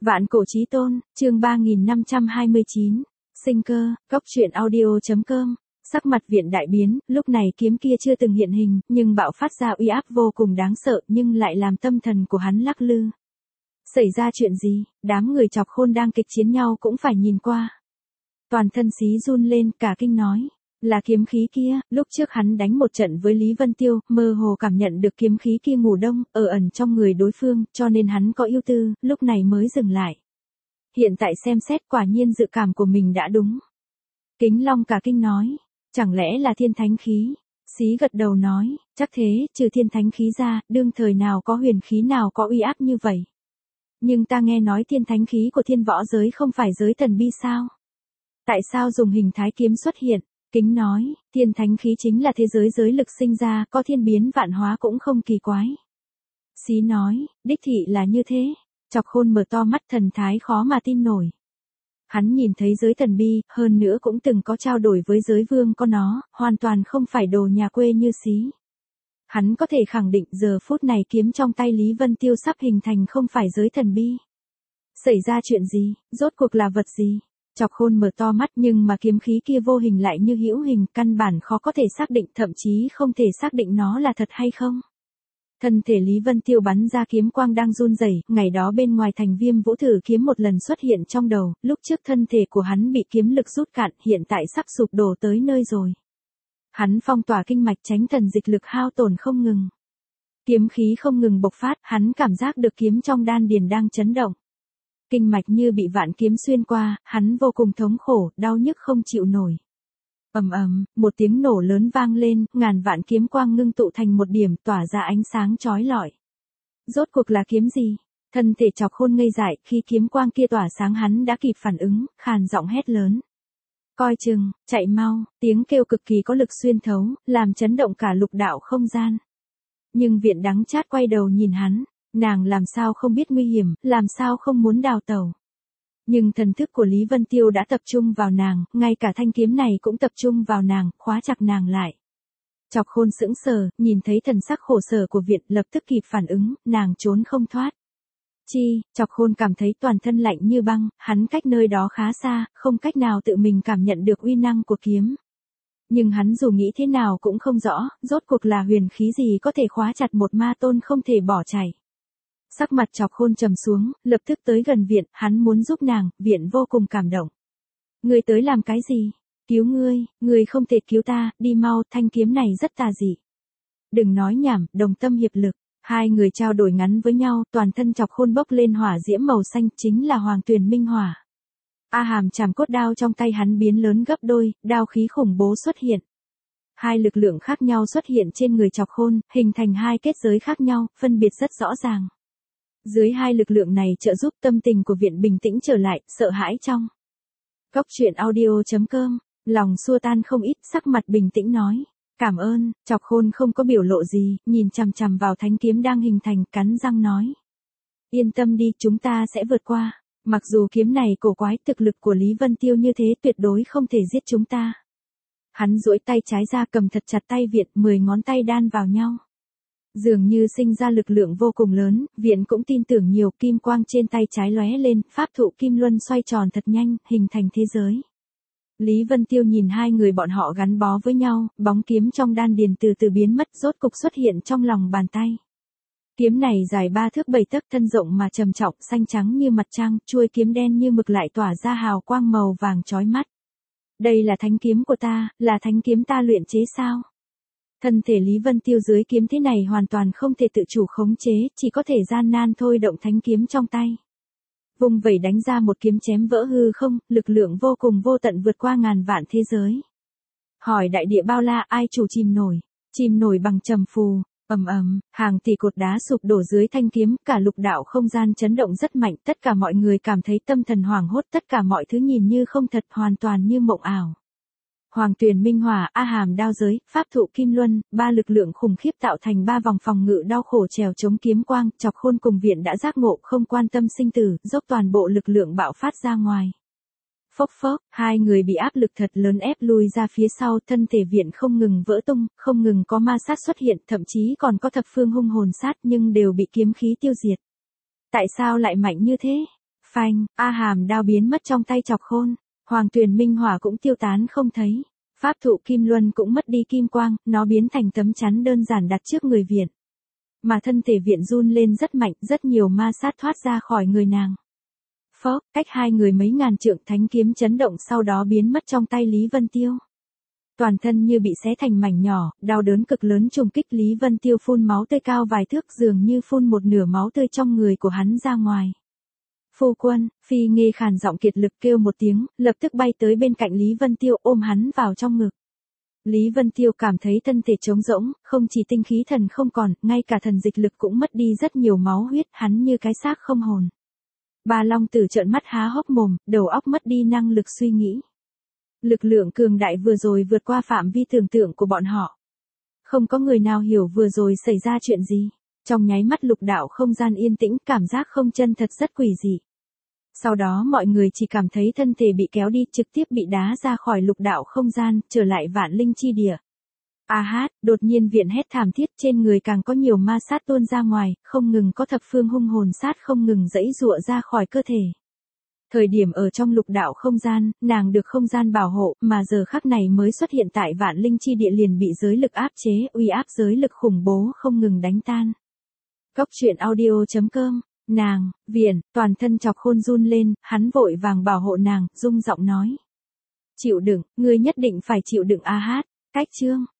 Vạn cổ chí tôn, chương 3529. Sinh cơ, góc truyện audio.com. Sắc mặt Viện đại biến, lúc này kiếm kia chưa từng hiện hình, nhưng bạo phát ra uy áp vô cùng đáng sợ, nhưng lại làm tâm thần của hắn lắc lư. Xảy ra chuyện gì? Đám người Chọc Khôn đang kịch chiến nhau cũng phải nhìn qua. Toàn thân xí run lên, cả kinh nói. Là kiếm khí kia, lúc trước hắn đánh một trận với Lý Vân Tiêu, mơ hồ cảm nhận được kiếm khí kia ngủ đông, ở ẩn trong người đối phương, cho nên hắn có ưu tư, lúc này mới dừng lại. Hiện tại xem xét quả nhiên dự cảm của mình đã đúng. Kính Long cả kinh nói, chẳng lẽ là thiên thánh khí? Xí gật đầu nói, chắc thế, trừ thiên thánh khí ra, đương thời nào có huyền khí nào có uy áp như vậy. Nhưng ta nghe nói thiên thánh khí của thiên võ giới không phải giới thần bi sao? Tại sao dùng hình thái kiếm xuất hiện? Kính nói, thiên thánh khí chính là thế giới giới lực sinh ra, có thiên biến vạn hóa cũng không kỳ quái. Xí nói, đích thị là như thế. Chọc Khôn mở to mắt, thần thái khó mà tin nổi. Hắn nhìn thấy giới thần bi, hơn nữa cũng từng có trao đổi với giới vương có nó, hoàn toàn không phải đồ nhà quê như Xí. Hắn có thể khẳng định giờ phút này kiếm trong tay Lý Vân Tiêu sắp hình thành không phải giới thần bi. Xảy ra chuyện gì, rốt cuộc là vật gì? Chọc Khôn mở to mắt, nhưng mà kiếm khí kia vô hình lại như hữu hình, căn bản khó có thể xác định, thậm chí không thể xác định nó là thật hay không. Thân thể Lý Vân Tiêu bắn ra kiếm quang đang run rẩy, ngày đó bên ngoài thành Viêm Vũ thử kiếm một lần xuất hiện trong đầu, lúc trước thân thể của hắn bị kiếm lực rút cạn, hiện tại sắp sụp đổ tới nơi rồi. Hắn phong tỏa kinh mạch tránh thần dịch lực hao tổn không ngừng. Kiếm khí không ngừng bộc phát, hắn cảm giác được kiếm trong đan điền đang chấn động. Kinh mạch như bị vạn kiếm xuyên qua, hắn vô cùng thống khổ, đau nhức không chịu nổi. Ầm ầm, một tiếng nổ lớn vang lên, ngàn vạn kiếm quang ngưng tụ thành một điểm, tỏa ra ánh sáng chói lọi. Rốt cuộc là kiếm gì? Thân thể Chọc Khôn ngây dại, khi kiếm quang kia tỏa sáng hắn đã kịp phản ứng, khàn giọng hét lớn. Coi chừng, chạy mau, tiếng kêu cực kỳ có lực xuyên thấu, làm chấn động cả lục đạo không gian. Nhưng Viện đắng chát quay đầu nhìn hắn, nàng làm sao không biết nguy hiểm, làm sao không muốn đào tẩu. Nhưng thần thức của Lý Vân Tiêu đã tập trung vào nàng, ngay cả thanh kiếm này cũng tập trung vào nàng, khóa chặt nàng lại. Chọc Khôn sững sờ, nhìn thấy thần sắc khổ sở của Viện, lập tức kịp phản ứng, nàng trốn không thoát. Chi, Chọc Khôn cảm thấy toàn thân lạnh như băng, hắn cách nơi đó khá xa, không cách nào tự mình cảm nhận được uy năng của kiếm. Nhưng hắn dù nghĩ thế nào cũng không rõ, rốt cuộc là huyền khí gì có thể khóa chặt một ma tôn không thể bỏ chạy. Sắc mặt Chọc Khôn trầm xuống, lập tức tới gần Viện, hắn muốn giúp nàng, Viện vô cùng cảm động. Ngươi tới làm cái gì? Cứu ngươi không thể cứu ta, đi mau, thanh kiếm này rất tà dị. Đừng nói nhảm, đồng tâm hiệp lực. Hai người trao đổi ngắn với nhau, toàn thân Chọc Khôn bốc lên hỏa diễm màu xanh, chính là Hoàng Tuyền Minh Hỏa. A Hàm chảm cốt đao trong tay hắn biến lớn gấp đôi, đao khí khủng bố xuất hiện. Hai lực lượng khác nhau xuất hiện trên người Chọc Khôn, hình thành hai kết giới khác nhau, phân biệt rất rõ ràng. Dưới hai lực lượng này trợ giúp tâm tình của Viện bình tĩnh trở lại, sợ hãi trong. Góc truyện audio.com, lòng xua tan không ít, sắc mặt bình tĩnh nói. Cảm ơn. Chọc Khôn không có biểu lộ gì, nhìn chằm chằm vào thanh kiếm đang hình thành, cắn răng nói. Yên tâm đi, chúng ta sẽ vượt qua. Mặc dù kiếm này cổ quái, thực lực của Lý Vân Tiêu như thế tuyệt đối không thể giết chúng ta. Hắn duỗi tay trái ra cầm thật chặt tay Viện, 10 ngón tay đan vào nhau. Dường như sinh ra lực lượng vô cùng lớn, Viện cũng tin tưởng nhiều, kim quang trên tay trái lóe lên, pháp thụ kim luân xoay tròn thật nhanh, hình thành thế giới. Lý Vân Tiêu nhìn hai người bọn họ gắn bó với nhau, bóng kiếm trong đan điền từ từ biến mất, rốt cục xuất hiện trong lòng bàn tay. Kiếm này dài 3 thước 7 tấc, thân rộng mà trầm trọng, xanh trắng như mặt trăng, chuôi kiếm đen như mực lại tỏa ra hào quang màu vàng chói mắt. Đây là thánh kiếm của ta, là thánh kiếm ta luyện chế sao? Thân thể Lý Vân Tiêu dưới kiếm thế này hoàn toàn không thể tự chủ khống chế, chỉ có thể gian nan thôi động thánh kiếm trong tay. Vùng vẩy đánh ra một kiếm chém vỡ hư không, lực lượng vô cùng vô tận vượt qua ngàn vạn thế giới. Hỏi đại địa bao la, ai chủ chìm nổi bằng trầm phù. Ầm ầm, hàng tỷ cột đá sụp đổ dưới thanh kiếm, cả lục đạo không gian chấn động rất mạnh, tất cả mọi người cảm thấy tâm thần hoảng hốt, tất cả mọi thứ nhìn như không thật, hoàn toàn như mộng ảo. Hoàng Tuyền Minh Hỏa, A Hàm đao giới, pháp thụ kim luân, ba lực lượng khủng khiếp tạo thành ba vòng phòng ngự đau khổ trèo chống kiếm quang, Chọc Khôn cùng Viện đã giác ngộ, không quan tâm sinh tử, dốc toàn bộ lực lượng bạo phát ra ngoài. Phốc phốc, hai người bị áp lực thật lớn ép lui ra phía sau, thân thể Viện không ngừng vỡ tung, không ngừng có ma sát xuất hiện, thậm chí còn có thập phương hung hồn sát, nhưng đều bị kiếm khí tiêu diệt. Tại sao lại mạnh như thế? Phanh, A Hàm đao biến mất trong tay Chọc Khôn, Hoàng Tuyền Minh Hỏa cũng tiêu tán không thấy. Pháp thụ Kim Luân cũng mất đi kim quang, nó biến thành tấm chắn đơn giản đặt trước người viện. Mà thân thể viện run lên rất mạnh, rất nhiều ma sát thoát ra khỏi người nàng. Phốc, cách hai người mấy ngàn trượng, thánh kiếm chấn động sau đó biến mất trong tay Lý Vân Tiêu. Toàn thân như bị xé thành mảnh nhỏ, đau đớn cực lớn trùng kích Lý Vân Tiêu phun máu tươi cao vài thước, dường như phun một nửa máu tươi trong người của hắn ra ngoài. Phu quân, Phi Nghê khàn giọng kiệt lực kêu một tiếng, lập tức bay tới bên cạnh Lý Vân Tiêu ôm hắn vào trong ngực. Lý Vân Tiêu cảm thấy thân thể trống rỗng, không chỉ tinh khí thần không còn, ngay cả thần dịch lực cũng mất đi rất nhiều máu huyết, hắn như cái xác không hồn. Ba Long Tử trợn mắt há hốc mồm, đầu óc mất đi năng lực suy nghĩ. Lực lượng cường đại vừa rồi vượt qua phạm vi tưởng tượng của bọn họ. Không có người nào hiểu vừa rồi xảy ra chuyện gì. Trong nháy mắt lục đạo không gian yên tĩnh, cảm giác không chân thật rất quỷ dị. Sau đó mọi người chỉ cảm thấy thân thể bị kéo đi, trực tiếp bị đá ra khỏi lục đạo không gian, trở lại vạn linh chi địa. A hát, đột nhiên viện hét thảm thiết, trên người càng có nhiều ma sát tuôn ra ngoài, không ngừng có thập phương hung hồn sát không ngừng giãy giụa ra khỏi cơ thể. Thời điểm ở trong lục đạo không gian, nàng được không gian bảo hộ, mà giờ khắc này mới xuất hiện tại vạn linh chi địa liền bị giới lực áp chế, uy áp giới lực khủng bố không ngừng đánh tan. Góc truyện audio.com, nàng, Viễn, toàn thân Chọc Khôn run lên, hắn vội vàng bảo hộ nàng, rung giọng nói. Chịu đựng, ngươi nhất định phải chịu đựng A hát, cách chương.